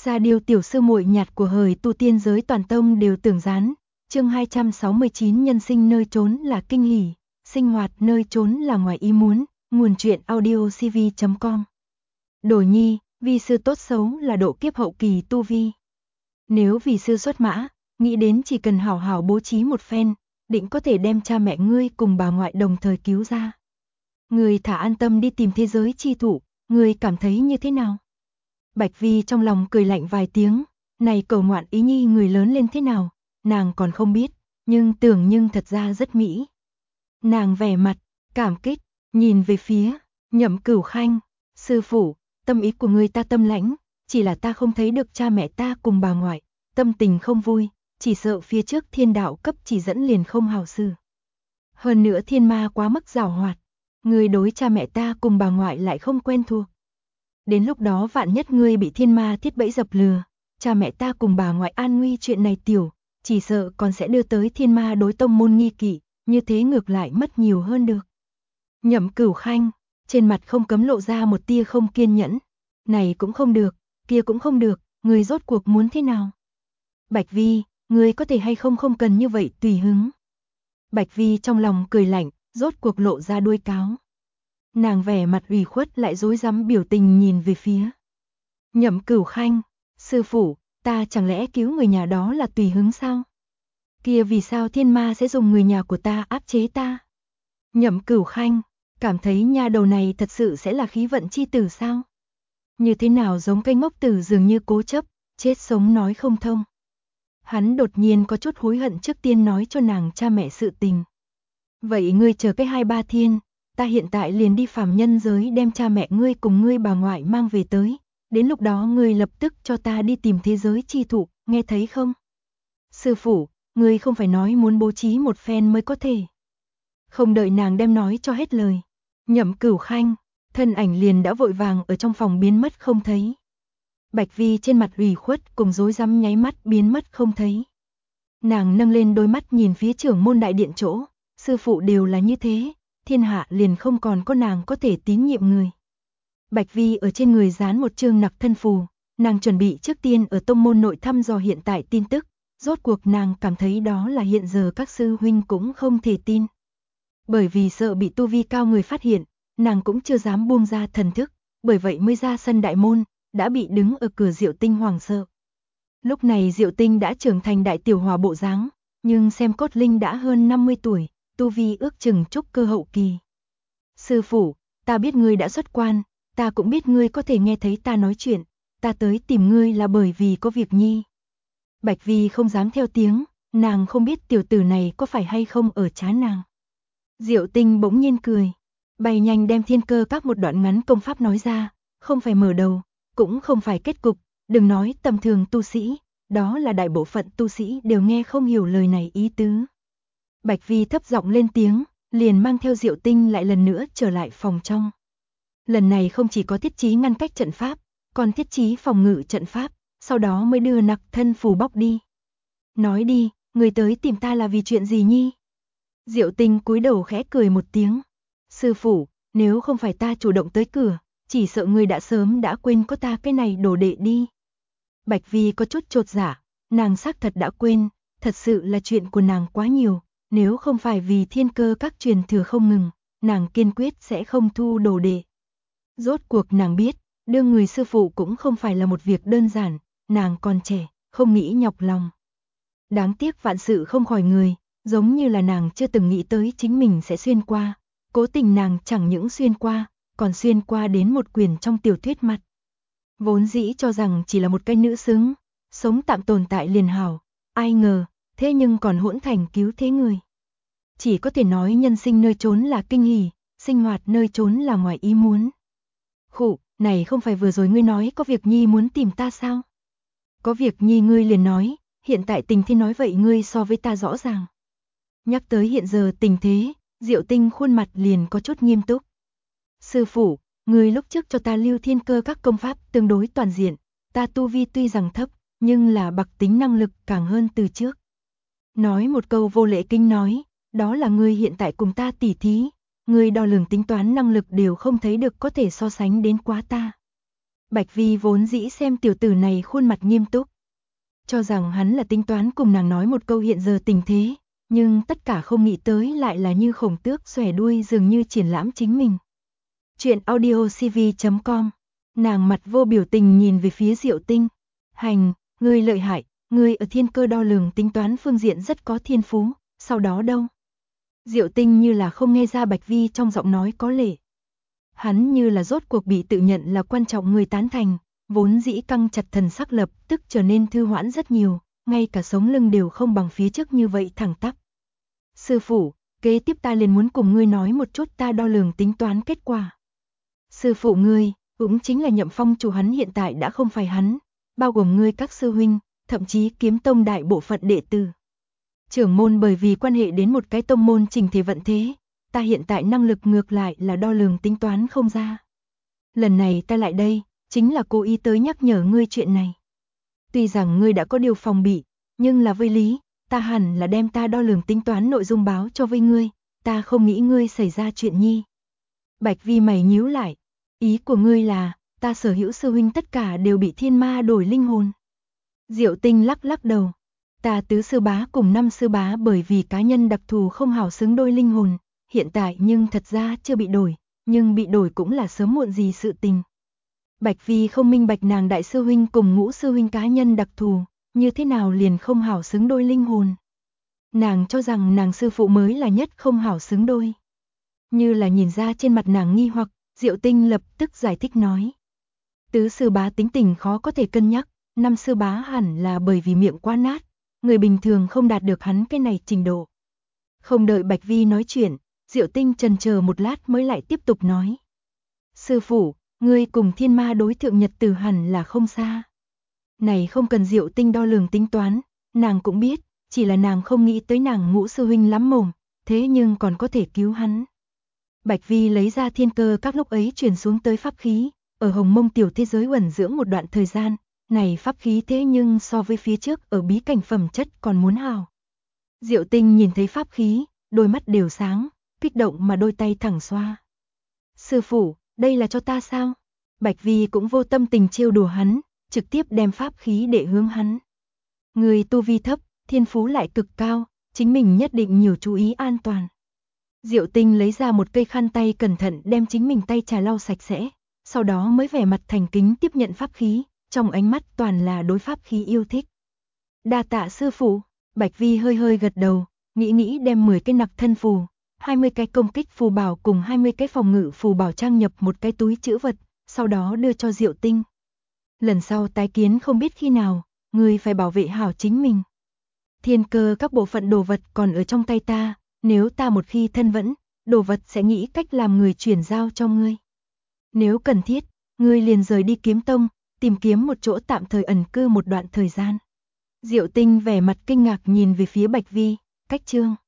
Sa Điêu tiểu sư muội nhạt của hời tu tiên giới toàn tông đều tưởng gián. Chương 269 nhân sinh nơi trốn là kinh hỉ, sinh hoạt nơi trốn là ngoài ý muốn, nguồn truyện audiocv.com. Đồ nhi, vi sư tốt xấu là độ kiếp hậu kỳ tu vi. Nếu vì sư xuất mã, nghĩ đến chỉ cần hảo hảo bố trí một phen, định có thể đem cha mẹ ngươi cùng bà ngoại đồng thời cứu ra. Ngươi thả an tâm đi tìm thế giới chi thủ, ngươi cảm thấy như thế nào? Bạch Vi trong lòng cười lạnh vài tiếng, này cầu ngoạn ý nhi người lớn lên thế nào, nàng còn không biết, nhưng thật ra rất mỹ. Nàng vẻ mặt, cảm kích, nhìn về phía, Nhậm Cửu Khanh, sư phụ, tâm ý của người ta tâm lãnh, chỉ là ta không thấy được cha mẹ ta cùng bà ngoại, tâm tình không vui, chỉ sợ phía trước thiên đạo cấp chỉ dẫn liền không hảo xử. Hơn nữa thiên ma quá mức giàu hoạt, người đối cha mẹ ta cùng bà ngoại lại không quen thuộc. Đến lúc đó vạn nhất ngươi bị thiên ma thiết bẫy dập lừa, cha mẹ ta cùng bà ngoại an nguy chuyện này tiểu, chỉ sợ còn sẽ đưa tới thiên ma đối tông môn nghi kỵ, như thế ngược lại mất nhiều hơn được. Nhậm Cửu Khanh, trên mặt không cấm lộ ra một tia không kiên nhẫn, này cũng không được, kia cũng không được, ngươi rốt cuộc muốn thế nào? Bạch Vi, ngươi có thể hay không không cần như vậy tùy hứng. Bạch Vi trong lòng cười lạnh, rốt cuộc lộ ra đuôi cáo. Nàng vẻ mặt ủy khuất lại rối rắm biểu tình nhìn về phía Nhậm Cửu Khanh, sư phụ, ta chẳng lẽ cứu người nhà đó là tùy hứng sao? Kia vì sao thiên ma sẽ dùng người nhà của ta áp chế ta? Nhậm Cửu Khanh, cảm thấy nha đầu này thật sự sẽ là khí vận chi tử sao? Như thế nào giống cây ngốc tử dường như cố chấp, chết sống nói không thông. Hắn đột nhiên có chút hối hận trước tiên nói cho nàng cha mẹ sự tình. Vậy ngươi chờ cái 2-3 thiên, ta hiện tại liền đi phàm nhân giới đem cha mẹ ngươi cùng ngươi bà ngoại mang về tới, đến lúc đó ngươi lập tức cho ta đi tìm thế giới chi thủ, nghe thấy không? Sư phụ, ngươi không phải nói muốn bố trí một phen mới có thể. Không đợi nàng đem nói cho hết lời, Nhậm Cửu Khanh, thân ảnh liền đã vội vàng ở trong phòng biến mất không thấy. Bạch Vi trên mặt ủy khuất cùng rối rắm nháy mắt biến mất không thấy. Nàng nâng lên đôi mắt nhìn phía trưởng môn đại điện chỗ, sư phụ đều là như thế, thiên hạ liền không còn có nàng có thể tín nhiệm người. Bạch Vi ở trên người dán một chương nặc thân phù, nàng chuẩn bị trước tiên ở tông môn nội thăm dò hiện tại tin tức, rốt cuộc nàng cảm thấy đó là hiện giờ các sư huynh cũng không thể tin. Bởi vì sợ bị tu vi cao người phát hiện, nàng cũng chưa dám buông ra thần thức, bởi vậy mới ra sân đại môn, đã bị đứng ở cửa Diệu Tinh hoảng sợ. Lúc này Diệu Tinh đã trưởng thành đại tiểu hòa bộ dáng, nhưng xem cốt linh đã hơn 50 tuổi, tu vi ước chừng trúc cơ hậu kỳ. Sư phụ, ta biết ngươi đã xuất quan, ta cũng biết ngươi có thể nghe thấy ta nói chuyện, ta tới tìm ngươi là bởi vì có việc nhi. Bạch Vi không dám theo tiếng, nàng không biết tiểu tử này có phải hay không ở trá nàng. Diệu Tinh bỗng nhiên cười, bay nhanh đem thiên cơ các một đoạn ngắn công pháp nói ra, không phải mở đầu, cũng không phải kết cục, đừng nói tầm thường tu sĩ, đó là đại bộ phận tu sĩ đều nghe không hiểu lời này ý tứ. Bạch Vi thấp giọng lên tiếng, liền mang theo Diệu Tinh lại lần nữa trở lại phòng trong. Lần này không chỉ có thiết trí ngăn cách trận pháp, còn thiết trí phòng ngự trận pháp, sau đó mới đưa nặc thân phù bóc đi. Nói đi, người tới tìm ta là vì chuyện gì nhi? Diệu Tinh cúi đầu khẽ cười một tiếng. Sư phụ, nếu không phải ta chủ động tới cửa, chỉ sợ người đã sớm đã quên có ta cái này đồ đệ đi. Bạch Vi có chút chột dạ, nàng xác thật đã quên, thật sự là chuyện của nàng quá nhiều, nếu không phải vì thiên cơ các truyền thừa không ngừng, nàng kiên quyết sẽ không thu đồ đệ. Rốt cuộc nàng biết, đưa người sư phụ cũng không phải là một việc đơn giản, nàng còn trẻ, không nghĩ nhọc lòng. Đáng tiếc vạn sự không khỏi người, giống như là nàng chưa từng nghĩ tới chính mình sẽ xuyên qua, cố tình nàng chẳng những xuyên qua, còn xuyên qua đến một quyền trong tiểu thuyết mặt. Vốn dĩ cho rằng chỉ là một cái nữ xứng, sống tạm tồn tại liền hảo, ai ngờ, thế nhưng còn hỗn thành cứu thế người. Chỉ có thể nói nhân sinh nơi trốn là kinh hỉ, sinh hoạt nơi trốn là ngoài ý muốn. Khụ, này không phải vừa rồi ngươi nói có việc nhi muốn tìm ta sao? Có việc nhi ngươi liền nói, hiện tại tình thế nói vậy ngươi so với ta rõ ràng. Nhắc tới hiện giờ tình thế, Diệu Tinh khuôn mặt liền có chút nghiêm túc. Sư phụ, ngươi lúc trước cho ta lưu thiên cơ các công pháp tương đối toàn diện, ta tu vi tuy rằng thấp, nhưng là bậc tính năng lực càng hơn từ trước. Nói một câu vô lễ kinh nói, đó là ngươi hiện tại cùng ta tỉ thí, ngươi đo lường tính toán năng lực đều không thấy được có thể so sánh đến quá ta. Bạch Vi vốn dĩ xem tiểu tử này khuôn mặt nghiêm túc, cho rằng hắn là tính toán cùng nàng nói một câu hiện giờ tình thế, nhưng tất cả không nghĩ tới lại là như khổng tước xòe đuôi dường như triển lãm chính mình. Chuyện audiocv.com. Nàng mặt vô biểu tình nhìn về phía Diệu Tinh. Hành, ngươi lợi hại, ngươi ở thiên cơ đo lường tính toán phương diện rất có thiên phú, sau đó đâu? Diệu Tinh như là không nghe ra Bạch Vi trong giọng nói có lệ. Hắn như là rốt cuộc bị tự nhận là quan trọng người tán thành, vốn dĩ căng chặt thần sắc lập tức trở nên thư hoãn rất nhiều, ngay cả sống lưng đều không bằng phía trước như vậy thẳng tắp. Sư phụ, kế tiếp ta liền muốn cùng ngươi nói một chút ta đo lường tính toán kết quả. Sư phụ ngươi, cũng chính là Nhậm Phong chủ, hắn hiện tại đã không phải hắn, bao gồm ngươi các sư huynh, thậm chí Kiếm Tông đại bộ phận đệ tử. Trưởng môn bởi vì quan hệ đến một cái tông môn trình thể vận thế, ta hiện tại năng lực ngược lại là đo lường tính toán không ra. Lần này ta lại đây, chính là cố ý tới nhắc nhở ngươi chuyện này. Tuy rằng ngươi đã có điều phòng bị, nhưng là với lý, ta hẳn là đem ta đo lường tính toán nội dung báo cho với ngươi, ta không nghĩ ngươi xảy ra chuyện nhi. Bạch Vi mày nhíu lại, ý của ngươi là, ta sở hữu sư huynh tất cả đều bị thiên ma đổi linh hồn. Diệu Tinh lắc lắc đầu, ta tứ sư bá cùng năm sư bá bởi vì cá nhân đặc thù không hảo xứng đôi linh hồn, hiện tại nhưng thật ra chưa bị đổi, nhưng bị đổi cũng là sớm muộn gì sự tình. Bạch Vi không minh bạch nàng đại sư huynh cùng ngũ sư huynh cá nhân đặc thù, như thế nào liền không hảo xứng đôi linh hồn. Nàng cho rằng nàng sư phụ mới là nhất không hảo xứng đôi. Như là nhìn ra trên mặt nàng nghi hoặc, Diệu Tinh lập tức giải thích nói. Tứ sư bá tính tình khó có thể cân nhắc, năm sư bá hẳn là bởi vì miệng quá nát, người bình thường không đạt được hắn cái này trình độ. Không đợi Bạch Vi nói chuyện, Diệu Tinh chần chờ một lát mới lại tiếp tục nói. Sư phụ, ngươi cùng thiên ma đối thượng nhật tử hẳn là không xa. Này không cần Diệu Tinh đo lường tính toán, nàng cũng biết, chỉ là nàng không nghĩ tới nàng ngũ sư huynh lắm mồm, thế nhưng còn có thể cứu hắn. Bạch Vi lấy ra thiên cơ các lúc ấy truyền xuống tới pháp khí, ở Hồng Mông tiểu thế giới uẩn dưỡng một đoạn thời gian, này pháp khí thế nhưng so với phía trước ở bí cảnh phẩm chất còn muốn hào. Diệu Tinh nhìn thấy pháp khí, đôi mắt đều sáng, kích động mà đôi tay thẳng xoa. Sư phụ, đây là cho ta sao? Bạch Vi cũng vô tâm tình trêu đùa hắn, trực tiếp đem pháp khí để hướng hắn. Người tu vi thấp, thiên phú lại cực cao, chính mình nhất định nhiều chú ý an toàn. Diệu Tinh lấy ra một cây khăn tay cẩn thận đem chính mình tay trà lau sạch sẽ, sau đó mới vẻ mặt thành kính tiếp nhận pháp khí, trong ánh mắt toàn là đối pháp khí yêu thích. Đa tạ sư phụ, Bạch Vi hơi hơi gật đầu, nghĩ đem 10 cái nặc thân phù, 20 cái công kích phù bảo cùng 20 cái phòng ngự phù bảo trang nhập một cái túi trữ vật, sau đó đưa cho Diệu Tinh. Lần sau tái kiến không biết khi nào, ngươi phải bảo vệ hảo chính mình. Thiên cơ các bộ phận đồ vật còn ở trong tay ta, nếu ta một khi thân vẫn, đồ vật sẽ nghĩ cách làm người chuyển giao cho ngươi. Nếu cần thiết, ngươi liền rời đi Kiếm Tông, tìm kiếm một chỗ tạm thời ẩn cư một đoạn thời gian. Diệu Tinh vẻ mặt kinh ngạc nhìn về phía Bạch Vi, cách chương.